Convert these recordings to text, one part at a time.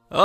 لا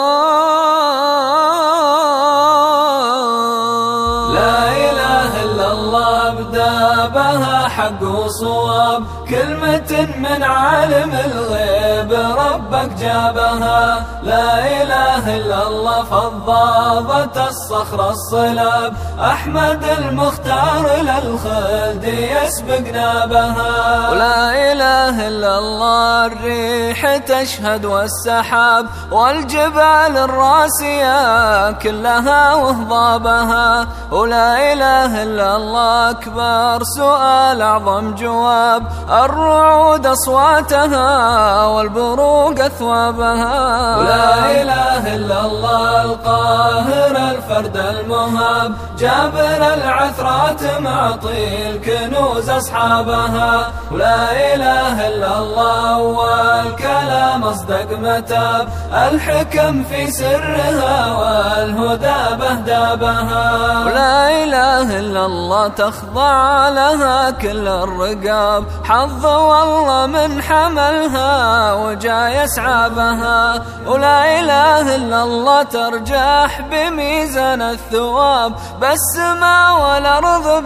إله إلا الله أبدى بها حق وصواب، كلمة من عالم الغيب ربك جابها. لا إله إلا الله فضاضت الصخر الصلاب، أحمد المختار للخلد يسبق نابها. ولا إله إلا الله الريح تشهد والسحاب، والجبال الراسية كلها وهضابها. ولا إله إلا الله أكبر سؤال أعظم جواب، الرعود أصواتها والبروق أثوابها. ولا إله إلا الله القاهر الفرد المهاب، جابر العثرات معطي الكنوز أصحابها. ولا إله إلا الله والكلام أصدق متاب، الحكم في سرها والهدى بهدابها. ولا إله إلا الله تخضع لها كل الرقاب، حظ والله من حملها وجا يسعى بها. ولا إله إلا الله ترجح بميزان الثواب، بالسماء والأرض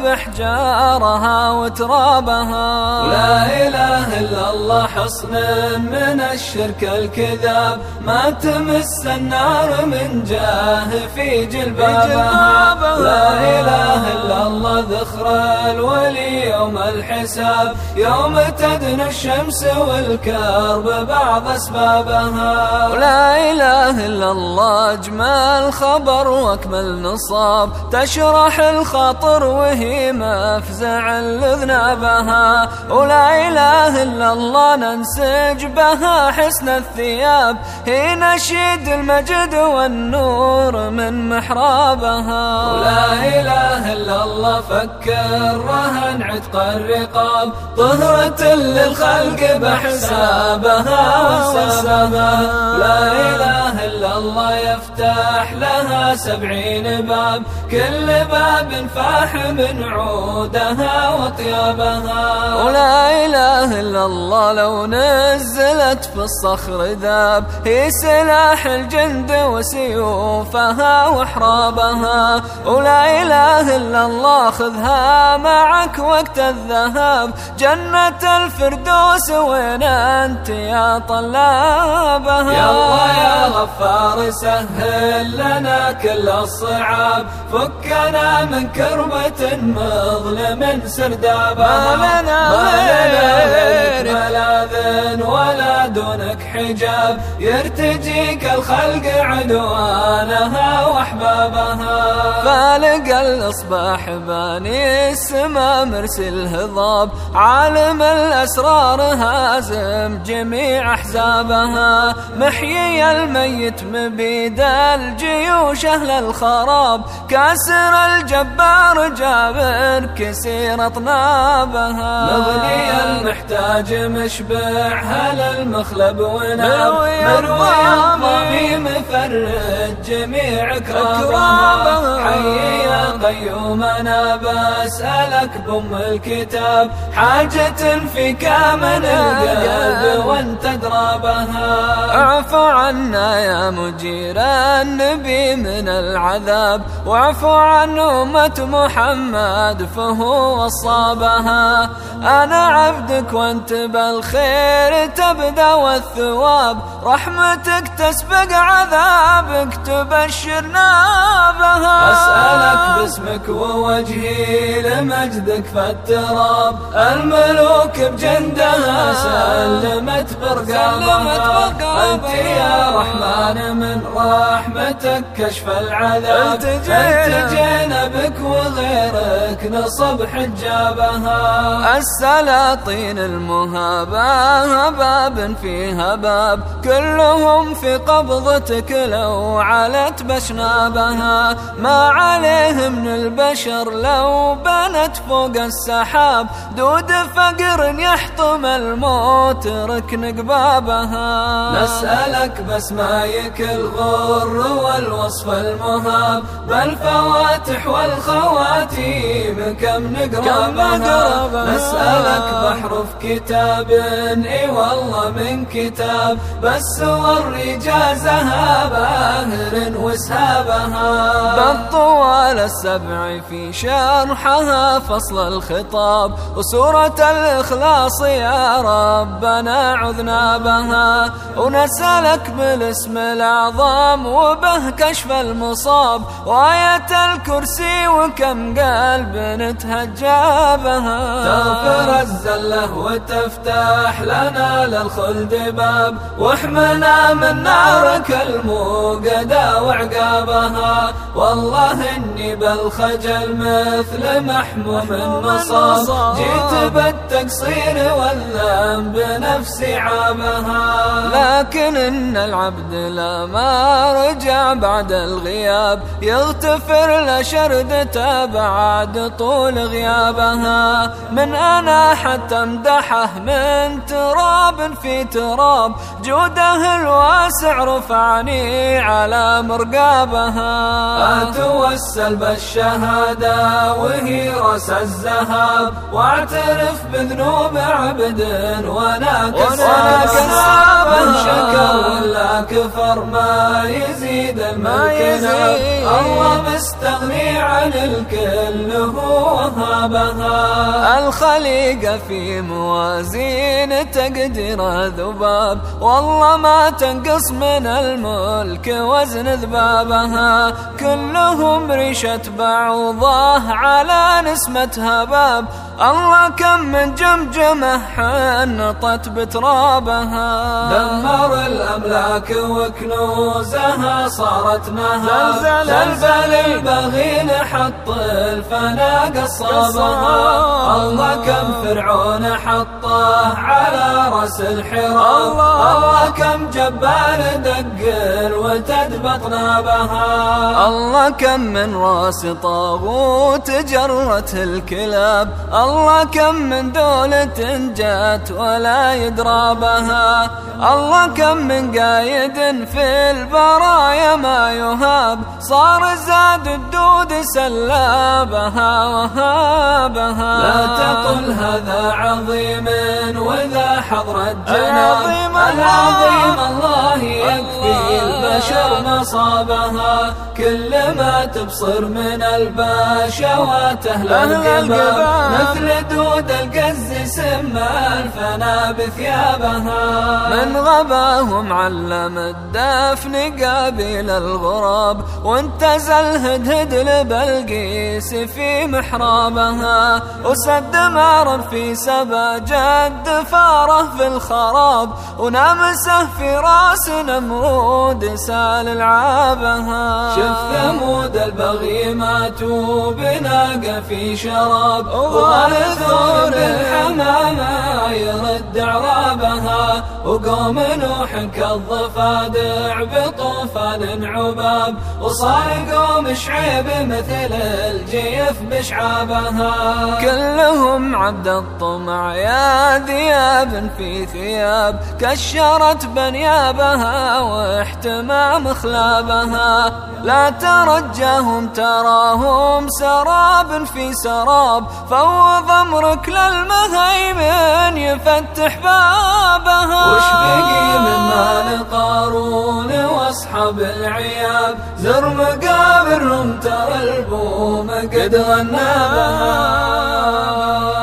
بحجارها وترابها. ولا إله إلا الله حصن من الشرك الكذاب، ما تمس النار من جاه في جلبابها. لا إله إلا الله ذخر الولي يوم الحساب، يوم تدنو الشمس والكرب بعض أسبابها. ولا إله إلا الله أجمل خبر وأكمل نصاب، تشرح الخاطر وهي مفزع لذنابها. ولا إله إلا الله ننسج بها حسن الثياب، هي نشيد المجد والنور من محرابها. ولا إله إلا الله فك الرهن عتق الرقاب، طهرة للخلق بحسابها وحسابها. لا إله إلا الله يفتح لها 70 باب، كل باب فاح من عودها وطيابها. ولا إله إلا الله لو نزلت في الصخر ذاب، هي سلاح الجند وسيوفها وحرابها. ولا إله إلا الله خذها معك وقت الذهاب، جنة الفردوس وين أنت يا طلابها. يا الله يا غفار سهل لنا كل الصعاب، فكنا من كربة مظلم سردابها. ما لنا غيرك ملاذ ولا دونك حجاب، يرتجيك الخلق عدوانها واحبابها. فالق الاصباح باني السما مرسي الهضاب، عالم الاسرار هازم جميع احزابها. محيي الميت مبيد الجيوش اهل الخراب، كاسر الجبار جابر كسير اطنابها. مغني المحتاج مشبع هل المخلب وناب، مروي الظبي مفرد جميع كرامها. حي يا قيوم انا بسألك بأم الكتاب، حاجة فيك من القلب وانت درابها. اعف عنا يا مجير النبي من العذاب، واعف عن أمة محمد فهو وصابها. أنا عبدك وانت بالخير تبدأ والثواب، رحمتك تسبق عذابك تبشرنا بها. أسألك باسمك ووجهي لمجدك فالتراب، الملوك بجندها سلمت برقابها. أنت يا رحمن من رحمتك كشف العذاب، التجينا بك وغيرك نصب حجابها. السلاطين المهابة باب فيها باب، كلهم في قبضتك لو علت بشنابها. ما عليه من البشر لو بنت فوق السحاب، دود فقر يحطم الموت ركن قبابها. نسألك باسمايك الغر والوصف المهاب، بالفواتح والخواتيم كم نقربها. نسألك بحرف كتاب اي والله من كتاب، بالسور إجازها باهر وسهابها. بالطوال السبع في شرحها فصل الخطاب، وسورة الإخلاص يا ربنا عذنا بها. ونسألك بالاسم الأعظم وبه كشف المصاب، وآية الكرسي وكم قلب نتهجى بها. تغفر الزلة وتفتح لنا للخلد باب، واحمنا من نارك الموقدة وعقابها. والله إني بالخجل مثل محموم مصاب، جيت بالتقصير والذنب بنفسي عابها. لكن إن العبد لما رجع بعد الغياب، يغتفر لشردته بعد طول غيابها. من أنا حتى امدحه من تراب في تراب، جوده الواسع رفعني على مرقابها. أتوسل بالشهادة وهي رأس الذهب، واعترف بذنوب عبد وانا كساب. من شكر ولا كفر ما يزيد الملكنا، الله مستغني عن الكل هو وهابها. الخليقة في موازين تقدير ذباب، والله ما تنقص من الملك وزن ذبابها. كلهم ريشة بعوضة على نسمة هباب، الله كم من جمجمة حنطت بترابها. دمر الأملاك وكنوزها صارت نهب، زلزل البغي حط الفنا قصابها. الله كم فرعون حطه على رأس الحراب، الله كم جبار دق وتدبط نابها. الله كم من راس طاغوت جرت الكلاب، الله كم من دولة جات ولا يدرى بها. الله كم من قايد في البرايا ما يهاب، صار زاد الدود سلابها وهابها. لا تقل هذا عظيم وذا حضر الجناب، العظيم الله يكفي البشر مصابها. كل ما تبصر من البشوات أهل القباب، مثل دود القز سما الفنا بثيابها. من غباهم علم الدفن قابل الغراب، وانتزى الهدهد لبلقيس في محرابها. وسد معرب في سبا جد فاره في الخراب، ونامسه في راس نمرود سال العابها. شف ثمود البغي ماتوا بناقة في شراب، وغالثون بالحمامة يرد عرابها. وقوم نوح كالضفادع بطوفان عباب، وصار قوم شعيب مثل الجيف بشعابها. كلهم عبد الطمع يا ذياب في ثياب، كشرت بنيابها واحتمام خلابها. لا ترجاهم تراهم سراب في سراب، فوض امرك للمهيمن يفتح بابها. وش بقي من مال قارون واصحاب العياب، زر مقابرهم ترى البوم قد غنى بها.